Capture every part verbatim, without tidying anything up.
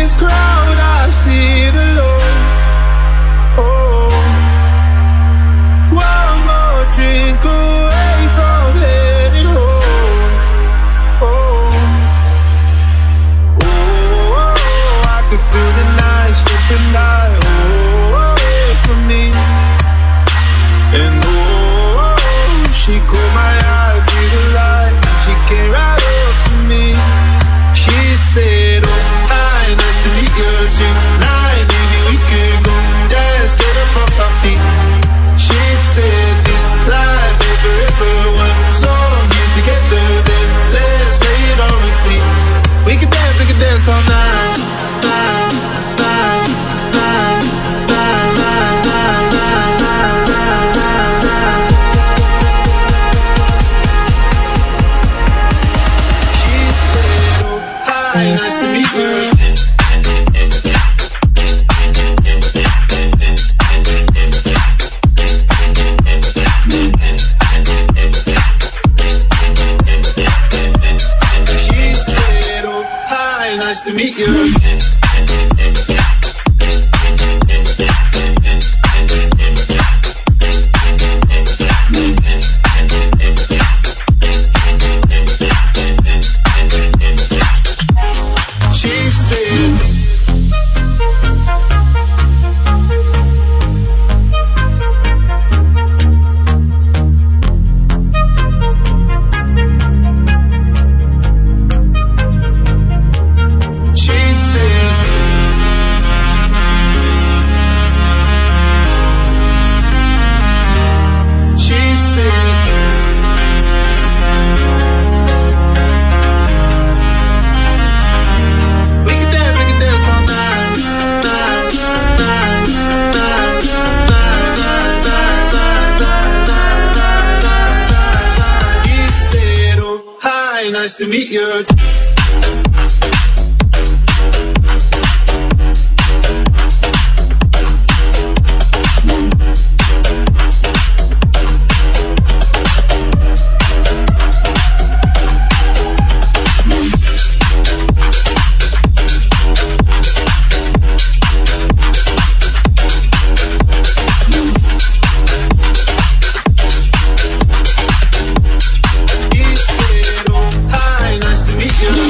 this crowd, I see it alone. Oh, one more drink away from heading home. Oh, oh, I can feel the night slipping by, oh, away from me. And oh, she caught my eye through the light. She came right up to me. She said, oh, hi, nice to meet you tonight. Maybe we could go dance, get up off our feet. She said, this life is forever one song here together. Then let's play it on repeat. We can dance, we can dance all night, night, night, night, night, night, night, night, night, night. She said, oh, hi, nice to meet you. Nice to meet you. She said, nice to meet you. He said, oh, hi, nice to meet you.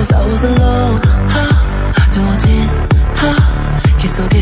knows I was alone. 두어진 길 속에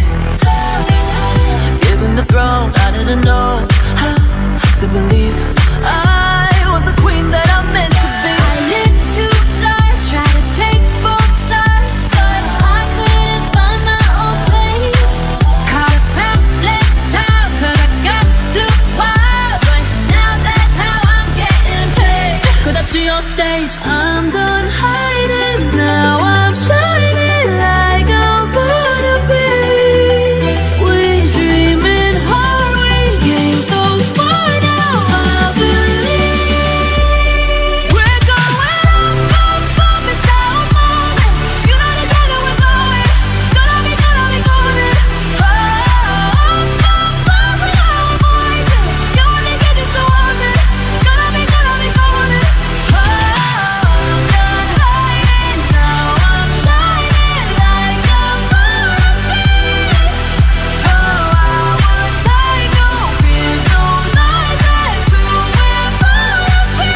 given the throne, I didn't know how to believe I was the queen that I'm meant to be. I lived two lives, tried to take both sides, but I couldn't find my own place. Caught a problem child, cause I got too wild, but now that's how I'm getting paid. Cause that's your stage, I'm done hiding, now I'm shining like I'm born to be. We dreaming hard, we came so far, now I believe we're going up, up, up, it's our moment. You know the time that we're going, gonna be, gonna be golden. Oh, up, up, up, with our voices. You only get just so often, gonna be, gonna be golden. Oh, I'm done hiding, now I'm shining like I'm born to be. Oh, I would take no fears, no lies, that's who we're born to be.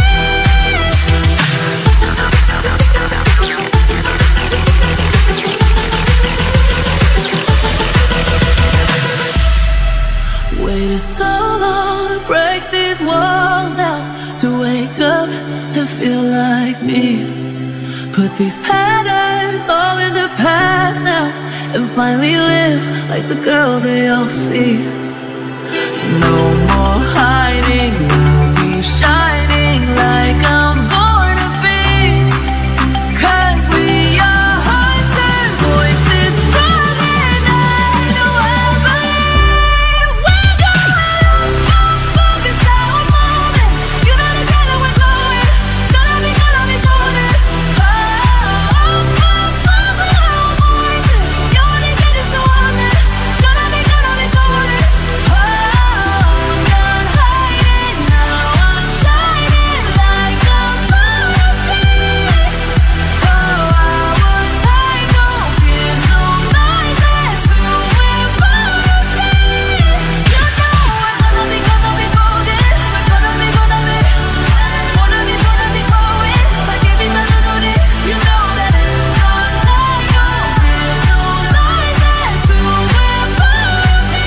Waited so long to break these walls down, to wake up and feel like me. Put these patterns all in the past now, and finally live like the girl they all see. No more hiding, I'll be shining like I'm born to be. Cause we are hunters, voices strong, and I know I believe we're going up, up, up, it's our moment. You know the time that we're going, gonna be, gonna be golden. Oh, up, up, up, with our voices. You only get just so often, gonna be, gonna be golden. Oh, I'm done hiding, now I'm shining like I'm born to be. Oh, I would take no fears, no lies, that's who we're born to be. You know we're gonna be, gonna be golden. We're gonna be, gonna be, wanna be, wanna be going like every melody. You know that it's our time, no fears, no lies, that's who we're born to be.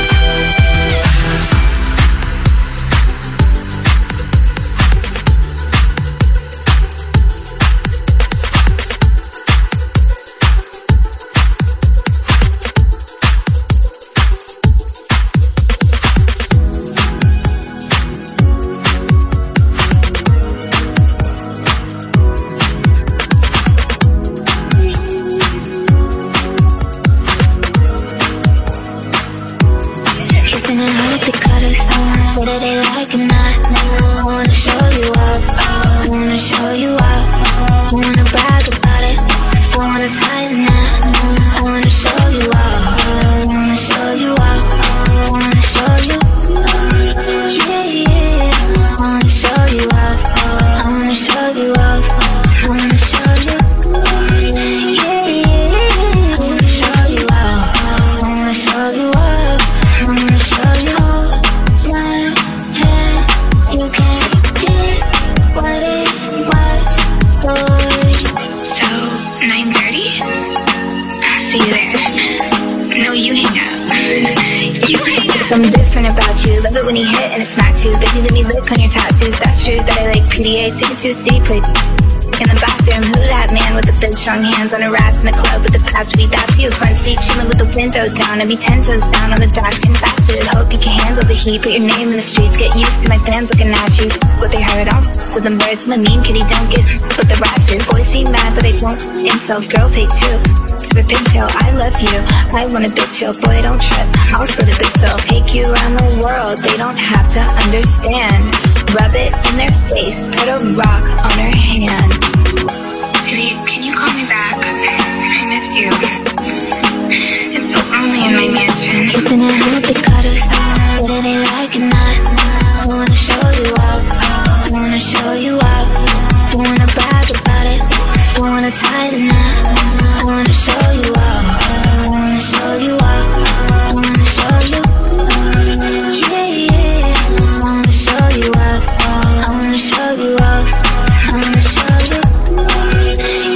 Kissing and hope they cut us, whether they like or not. I wanna show you up, I wanna show you up. I wanna brag about it, I wanna tighten up. I wanna show you up, I wanna show you up. I wanna show you, yeah, yeah. I wanna show you up, I wanna show you up. I wanna show you, yeah, yeah. I wanna show you up, I wanna show you up. I wanna show you my hand. You can't get what it was, boy. So, nine thirty? I'll see you there. No, you hang up. You hang up. Something different about you. Love it when you hit and it's smack too. Baby, let me lick on your tattoos. That's true that I like P D A. Take it to a C, play in the bathroom. Who that man with the big strong hands on her ass in the club with the past week? That's you. Front seat chilling with the window down. I'd be ten toes down on the dash, getting fast food. Hope you can handle the heat. Put your name in the streets. Get used to my fans looking at you. What they heard on with them birds. I'm a mean kitty, don't get with the rats here. Boys be mad that I don't. Incels, girls hate too. To the pigtail, I love you. I want a big chill, boy, don't trip. I'll split a big bill. Take you around the world. They don't have to understand. Rub it in their face. Put a rock on her hand. Baby, can you call me back? I miss you. It's so lonely in my mansion. Kissing and hope they cut us, whether they like or not. I wanna show you up, I wanna show you up. I wanna brag about it, I wanna tighten up. I wanna show you up, I wanna show you up. I wanna show you, yeah, yeah. I wanna show you up, I wanna show you up. I wanna show you,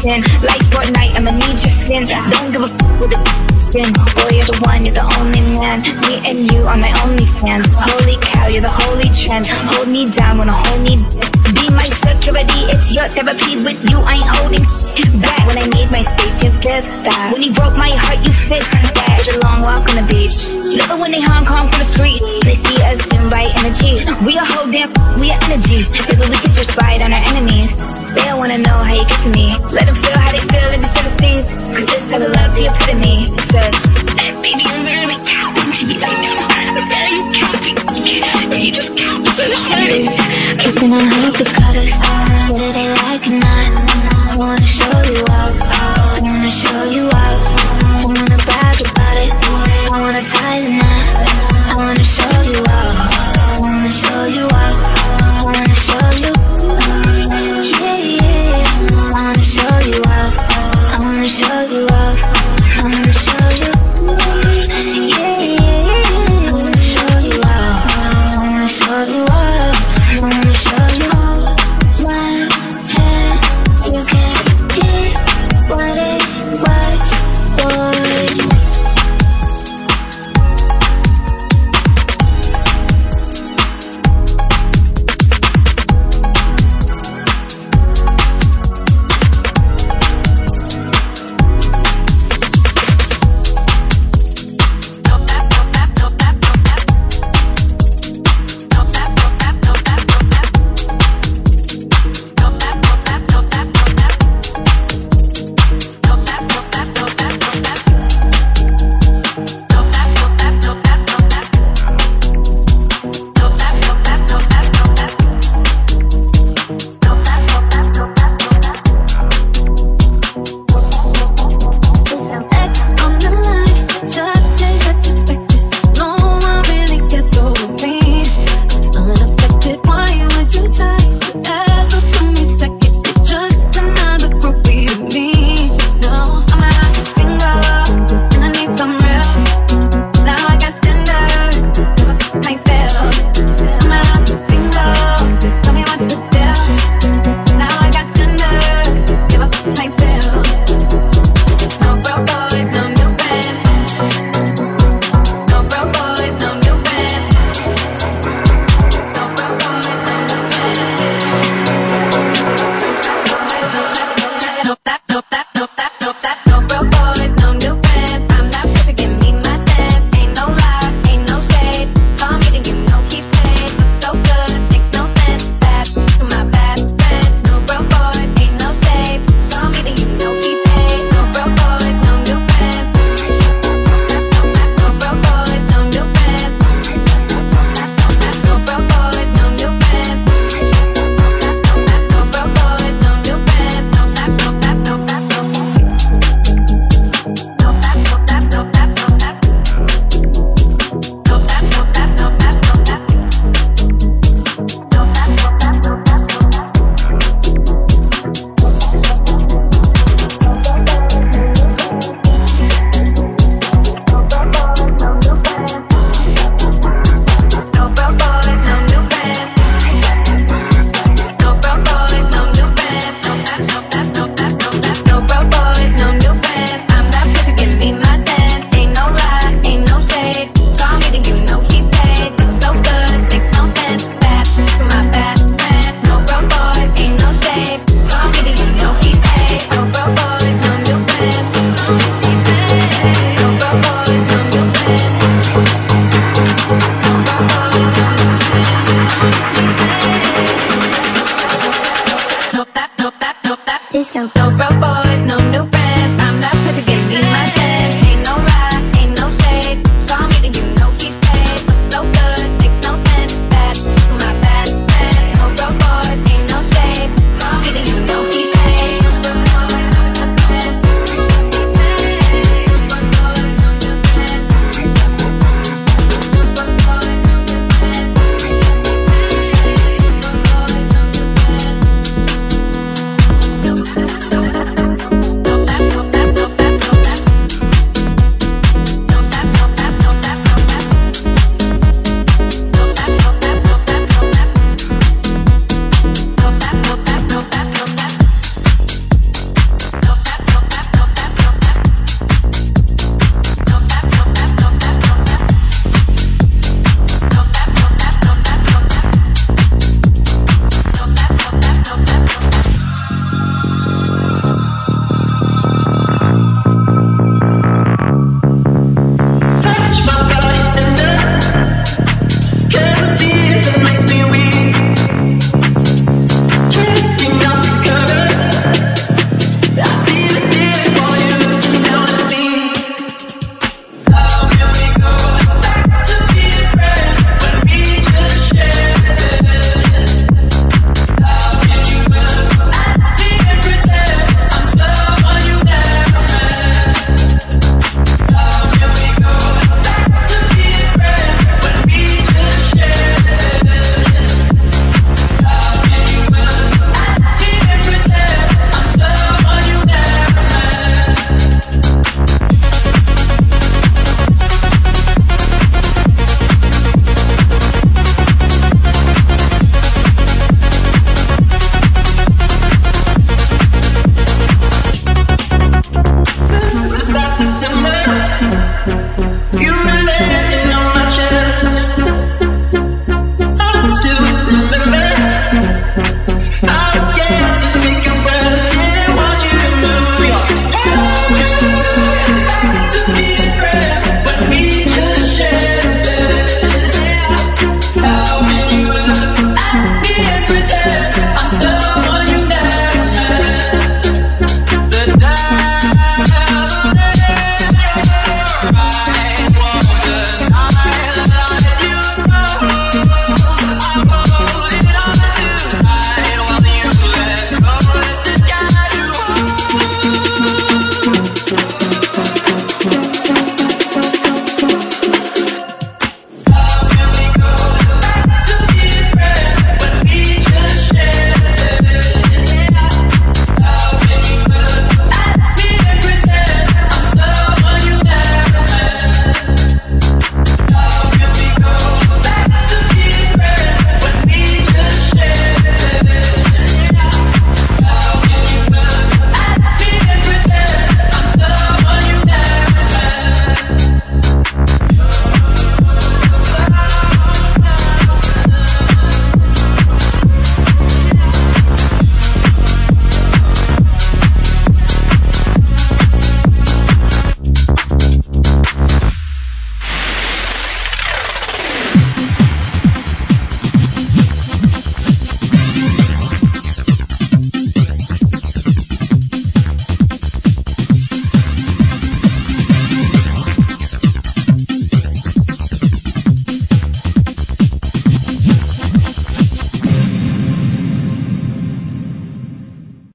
sin. Like Fortnite, I'ma need your skin. Don't give a f with the skin. Boy, you're the one, you're the only man. Me and you are my only fans. Holy cow, you're the holy trend. Hold me down, wanna hold me back. Be my security, it's your therapy. With you, I ain't holding back. When I need my space, you give that. When you broke my heart, you fixed that. Did a long walk on the beach. Love it when they Hong Kong from the street. They see us soon by energy. We a whole damn, we are energy. Maybe we could just fight on our enemies. They don't wanna know how you get to me. Let them feel how they feel in the Philistines. Cause this type of love's the epitome. Said, baby, I'm really counting to me right now. I'm very counting. And you just count so hard. Kissing on her the cutters. Whether they like or not, I wanna show you up. I wanna show you up. I wanna brag about it. I wanna tie the knot. I wanna show you up. I wanna show you up. I wanna show you. Yeah, yeah. I wanna show you up. I wanna show you up. I wanna show you. Yeah, yeah. I wanna show you up. I wanna show you up. I wanna show you. One hand, you can't get what it was, boy. Disco. No broke boys, no new friends.